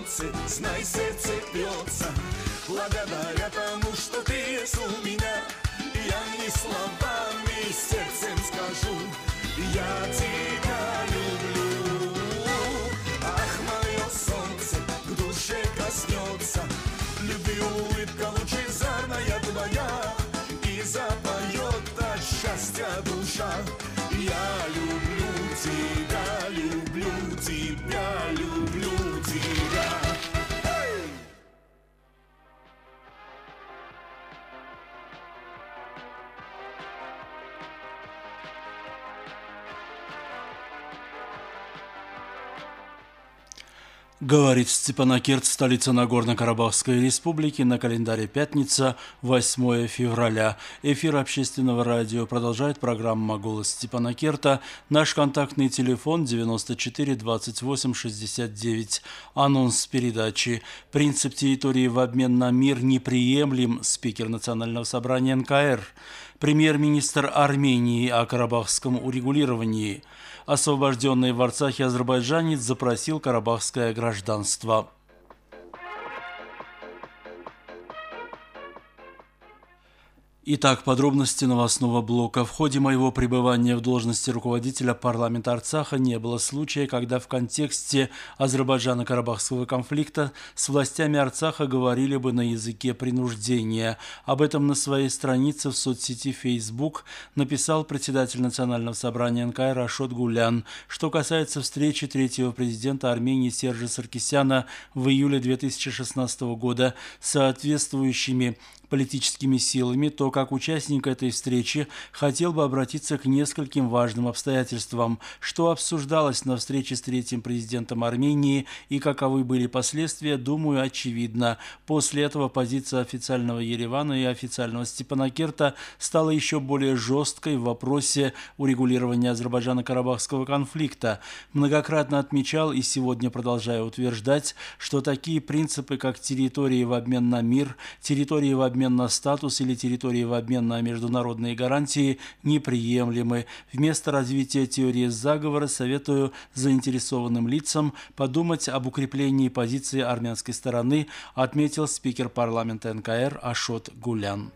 солнце, знай, сердце бьется. Благодаря тому, что ты есть у меня, я не словами, сердцем скажу, я тебя люблю. Ах, мое солнце, к душе коснется, любви улыбка лучезарная твоя, и запоет от счастья душа. Я люблю тебя, люблю тебя, люблю тебя. Говорит Степанакерт, столица Нагорно-Карабахской республики, на календаре пятница, 8 февраля. Эфир общественного радио продолжает программа «Голос Степанакерта». Наш контактный телефон 94 28 69. Анонс передачи. Принцип территории в обмен на мир неприемлем. Спикер Национального собрания НКР. Премьер-министр Армении о карабахском урегулировании. Освобожденный в Арцахе азербайджанец запросил карабахское гражданство. Итак, подробности новостного блока. В ходе моего пребывания в должности руководителя парламента Арцаха не было случая, когда в контексте Азербайджано-Карабахского конфликта с властями Арцаха говорили бы на языке принуждения. Об этом на своей странице в соцсети Facebook написал председатель Национального собрания НКР Ашот Гулян. Что касается встречи третьего президента Армении Сержа Саркисяна в июле 2016 года с соответствующими политическими силами, то как участник этой встречи хотел бы обратиться к нескольким важным обстоятельствам. Что обсуждалось на встрече с третьим президентом Армении и каковы были последствия, думаю, очевидно. После этого позиция официального Еревана и официального Степанакерта стала еще более жесткой в вопросе урегулирования Азербайджано-Карабахского конфликта. Многократно отмечал и сегодня продолжаю утверждать, что такие принципы, как территории в обмен на мир, территории в обмен на статус или территории в обмен на международные гарантии неприемлемы. Вместо развития теории заговора советую заинтересованным лицам подумать об укреплении позиции армянской стороны, отметил спикер парламента НКР Ашот Гулян.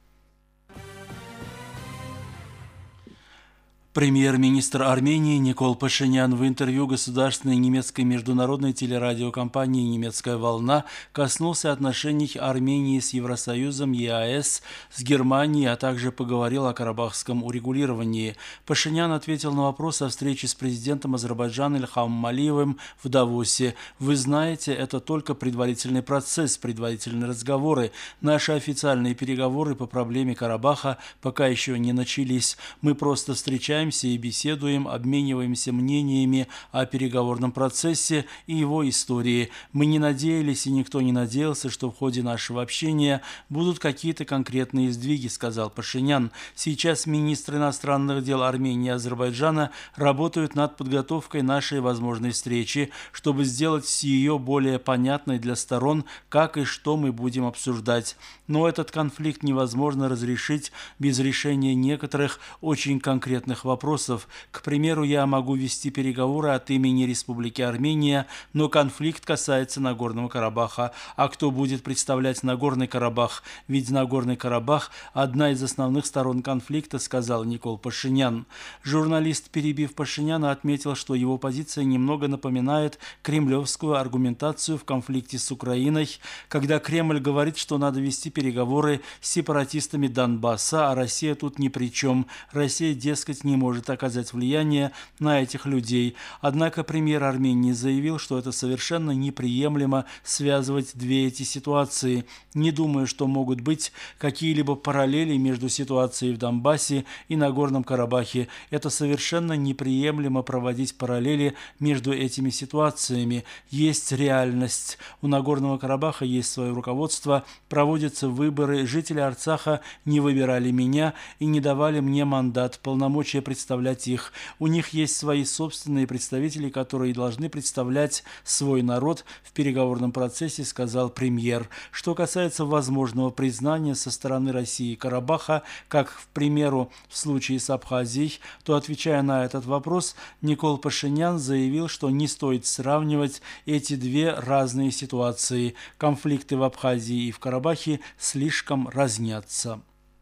Премьер-министр Армении Никол Пашинян в интервью государственной немецкой международной телерадиокомпании «Немецкая волна» коснулся отношений Армении с Евросоюзом, ЕАЭС, с Германией, а также поговорил о карабахском урегулировании. Пашинян ответил на вопрос о встрече с президентом Азербайджана Ильхамом Алиевым в Давосе. «Вы знаете, это только предварительный процесс, предварительные разговоры. Наши официальные переговоры по проблеме Карабаха пока еще не начались. Мы просто встречаемся и беседуем, обмениваемся мнениями о переговорном процессе и его истории. Мы не надеялись, и никто не надеялся, что в ходе нашего общения будут какие-то конкретные сдвиги», сказал Пашинян. «Сейчас министры иностранных дел Армении и Азербайджана работают над подготовкой нашей возможной встречи, чтобы сделать ее более понятной для сторон, как и что мы будем обсуждать. Но этот конфликт невозможно разрешить без решения некоторых очень конкретных вопросов. К примеру, я могу вести переговоры от имени Республики Армения, но конфликт касается Нагорного Карабаха. А кто будет представлять Нагорный Карабах? Ведь Нагорный Карабах – одна из основных сторон конфликта», сказал Никол Пашинян. Журналист, перебив Пашиняна, отметил, что его позиция немного напоминает кремлевскую аргументацию в конфликте с Украиной, когда Кремль говорит, что надо вести переговоры с сепаратистами Донбасса, а Россия тут ни при чем. Россия, дескать, не может оказать влияние на этих людей. Однако премьер Армении заявил, что это совершенно неприемлемо связывать две эти ситуации. «Не думаю, что могут быть какие-либо параллели между ситуацией в Донбассе и Нагорном Карабахе. Это совершенно неприемлемо проводить параллели между этими ситуациями. Есть реальность. У Нагорного Карабаха есть свое руководство, проводятся выборы. Жители Арцаха не выбирали меня и не давали мне мандат. Полномочия представлять их. У них есть свои собственные представители, которые должны представлять свой народ в переговорном процессе, сказал премьер. Что касается возможного признания со стороны России Карабаха, как, к примеру, в случае с Абхазией, то, отвечая на этот вопрос, Никол Пашинян заявил, что не стоит сравнивать эти две разные ситуации. Конфликты в Абхазии и в Карабахе слишком разнятся.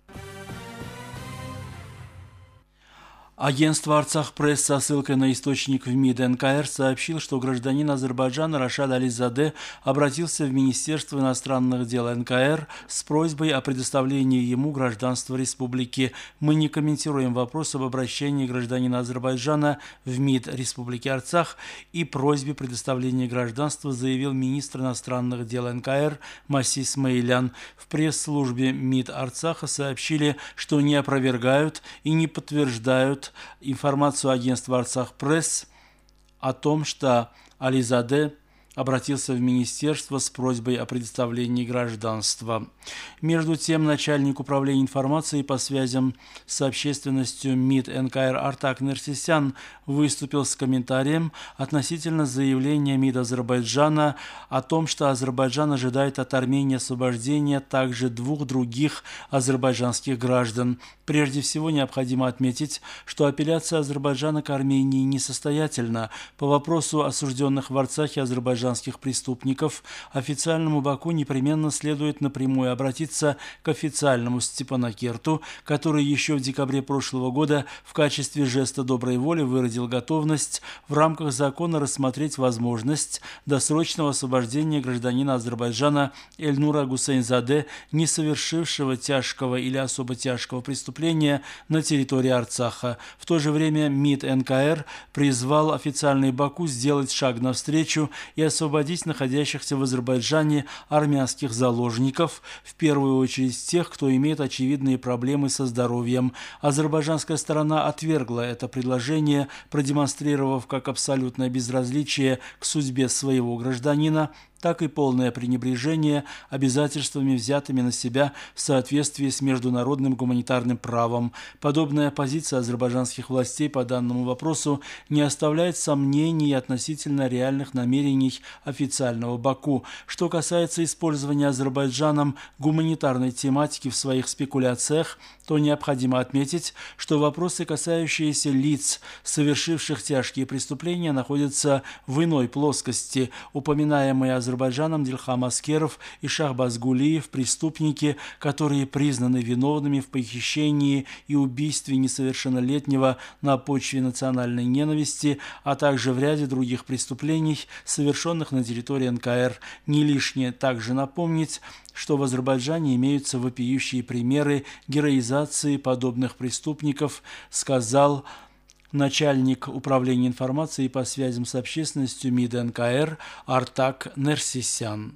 Агентство «Арцах Пресс» со ссылкой на источник в МИД НКР сообщил, что гражданин Азербайджана Рашад Ализаде обратился в Министерство иностранных дел НКР с просьбой о предоставлении ему гражданства республики. Мы не комментируем вопрос об обращении гражданина Азербайджана в МИД Республики Арцах и просьбе предоставления гражданства, заявил министр иностранных дел НКР Маси Смаилян. В пресс-службе МИД Арцаха сообщили, что не опровергают и не подтверждают информацию агентства «Арцах Пресс» о том, что Ализаде обратился в министерство с просьбой о предоставлении гражданства. Между тем, начальник управления информацией по связям с общественностью МИД НКР Артак Нерсисян выступил с комментарием относительно заявления МИД Азербайджана о том, что Азербайджан ожидает от Армении освобождения также двух других азербайджанских граждан. Прежде всего, необходимо отметить, что апелляция Азербайджана к Армении несостоятельна. По вопросу осужденных в Арцахе азербайджанских преступников официальному Баку непременно следует напрямую обратиться к официальному Степанакерту, который еще в декабре прошлого года в качестве жеста доброй воли выразил готовность в рамках закона рассмотреть возможность досрочного освобождения гражданина Азербайджана Эльнура Гусейнзаде, не совершившего тяжкого или особо тяжкого преступления на территории Арцаха. В то же время МИД НКР призвал официальный Баку сделать шаг навстречу и освободить находящихся в Азербайджане армянских заложников, в первую очередь тех, кто имеет очевидные проблемы со здоровьем. Азербайджанская сторона отвергла это предложение, продемонстрировав как абсолютное безразличие к судьбе своего гражданина, так и полное пренебрежение обязательствами, взятыми на себя в соответствии с международным гуманитарным правом. Подобная позиция азербайджанских властей по данному вопросу не оставляет сомнений относительно реальных намерений официального Баку. Что касается использования Азербайджаном гуманитарной тематики в своих спекуляциях, то необходимо отметить, что вопросы, касающиеся лиц, совершивших тяжкие преступления, находятся в иной плоскости. Упоминаемые Азербайджаном Дильхам Аскеров и Шахбаз Гулиев – преступники, которые признаны виновными в похищении и убийстве несовершеннолетнего на почве национальной ненависти, а также в ряде других преступлений, совершенных на территории НКР. Не лишнее также напомнить, что в Азербайджане имеются вопиющие примеры героизации подобных преступников, сказал начальник управления информацией по связям с общественностью МИД НКР Артак Нерсисян.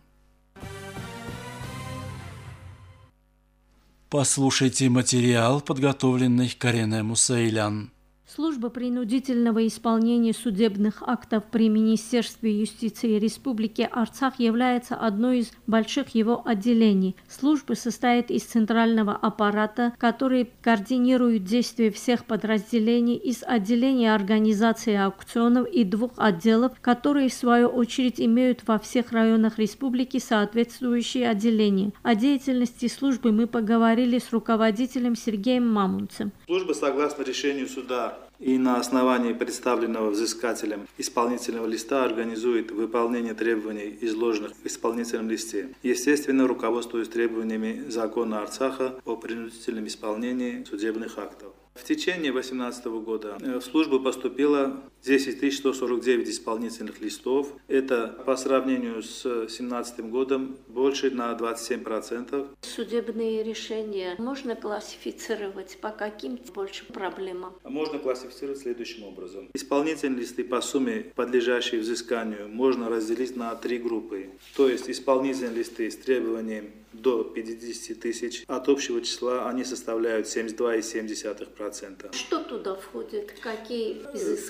Послушайте материал, подготовленный Карине Мусаилян. Служба принудительного исполнения судебных актов при Министерстве юстиции Республики Арцах является одной из больших его отделений. Служба состоит из центрального аппарата, который координирует действия всех подразделений, из отделения организации аукционов и двух отделов, которые в свою очередь имеют во всех районах республики соответствующие отделения. О деятельности службы мы поговорили с руководителем Сергеем Мамунцем. Служба, согласно решению суда и на основании представленного взыскателем исполнительного листа, организует выполнение требований, изложенных в исполнительном листе, естественно, руководствуясь требованиями закона Арцаха о принудительном исполнении судебных актов. В течение 2018 года в службу поступило 10 149 исполнительных листов. Это по сравнению с 2017 годом больше на 27%. Судебные решения можно классифицировать по каким больше проблемам? Можно классифицировать следующим образом. Исполнительные листы по сумме, подлежащие взысканию, можно разделить на три группы. То есть исполнительные листы с требованием до 50 тысяч. От общего числа они составляют 72,7%. Что туда входит? Какие изыскания?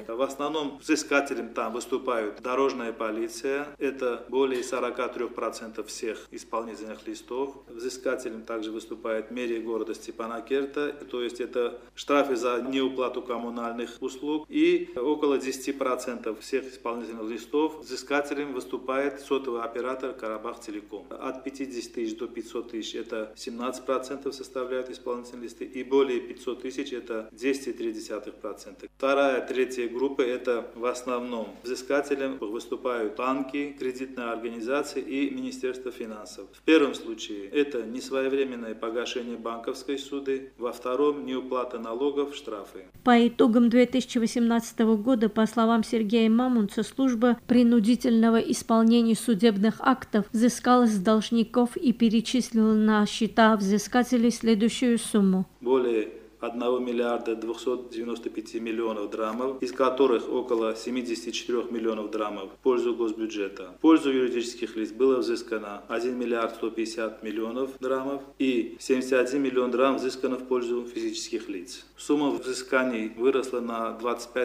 В основном взыскателем там выступают дорожная полиция, это более 43% всех исполнительных листов. Взыскателем также выступает мэрия города Степанакерта, то есть это штрафы за неуплату коммунальных услуг, и около 10% всех исполнительных листов взыскателем выступает сотовый оператор Карабах-Телеком. От 50 тысяч до 500 тысяч это 17% составляют исполнительные листы, и более 500 тысяч это 10,3%. Вторая, третья группа это в основном взыскателем выступают банки, кредитные организации и Министерство финансов. В первом случае это несвоевременное погашение банковской суды, во втором неуплата налогов, штрафы. По итогам 2018 года, по словам Сергея Мамунца, служба принудительного исполнения судебных актов взыскала с должников и перечислила на счета взыскателей следующую сумму. Более 1 миллиарда 295 миллионов драмов, из которых около 74 миллионов драмов в пользу госбюджета. В пользу юридических лиц было взыскано 1 миллиард 150 миллионов драмов и 71 миллион драм взыскано в пользу физических лиц. Сумма взысканий выросла на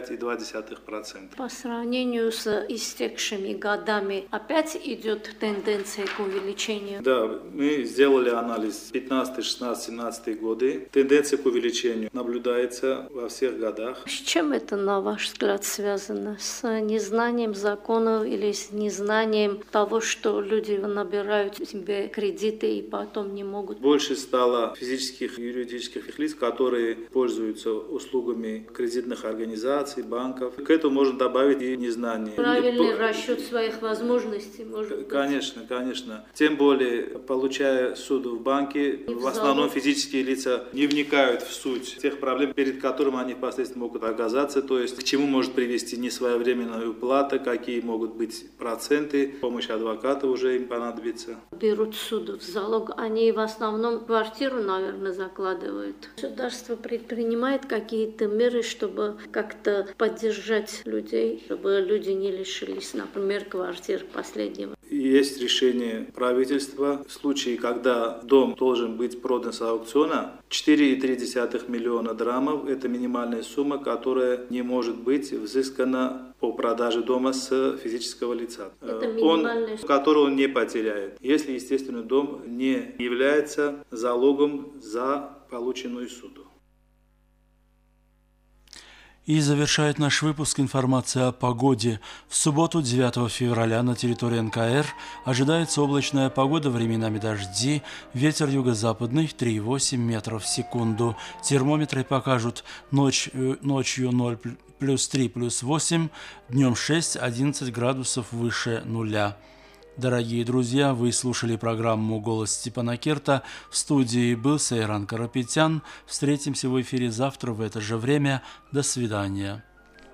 25,2%. По сравнению с истекшими годами опять идет тенденция к увеличению? Да, мы сделали анализ 15, 16, 17 годы. Тенденция к увеличению наблюдается во всех годах. С чем это, на ваш взгляд, связано? С незнанием законов или с незнанием того, что люди набирают себе кредиты и потом не могут? Больше стало физических и юридических лиц, которые пользуются услугами кредитных организаций, банков. К этому можно добавить и незнание. Правильный расчет своих возможностей, может быть. Конечно, конечно. Тем более, получая суду в банке, в основном физические лица не вникают в суть тех проблем, перед которыми они впоследствии могут оказаться, то есть к чему может привести несвоевременная уплата, какие могут быть проценты, помощь адвоката уже им понадобится. Берут суду в залог, они в основном квартиру, наверное, закладывают. Государство предпринимает какие-то меры, чтобы как-то поддержать людей, чтобы люди не лишились, например, квартир последнего. Есть решение правительства. В случае, когда дом должен быть продан с аукциона, 4,3 миллиона драмов – это минимальная сумма, которая не может быть взыскана по продаже дома с физического лица. Который он не потеряет, если, естественно, дом не является залогом за полученную суду. И завершает наш выпуск информация о погоде. В субботу, 9 февраля, на территории НКР ожидается облачная погода, временами дожди, ветер юго-западный 3,8 метров в секунду. Термометры покажут ночью 0 плюс 3 плюс 8, днем 6-11 градусов выше нуля. Дорогие друзья, вы слушали программу «Голос Степанакерта». В студии был Сайран Карапетян. Встретимся в эфире завтра в это же время. До свидания.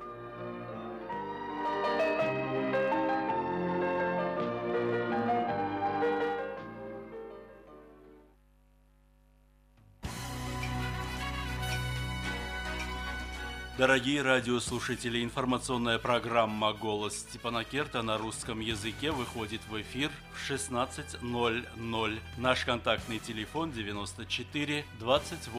Дорогие радиослушатели, информационная программа «Голос Степанакерта» на русском языке выходит в эфир в 16:00. Наш контактный телефон 94 28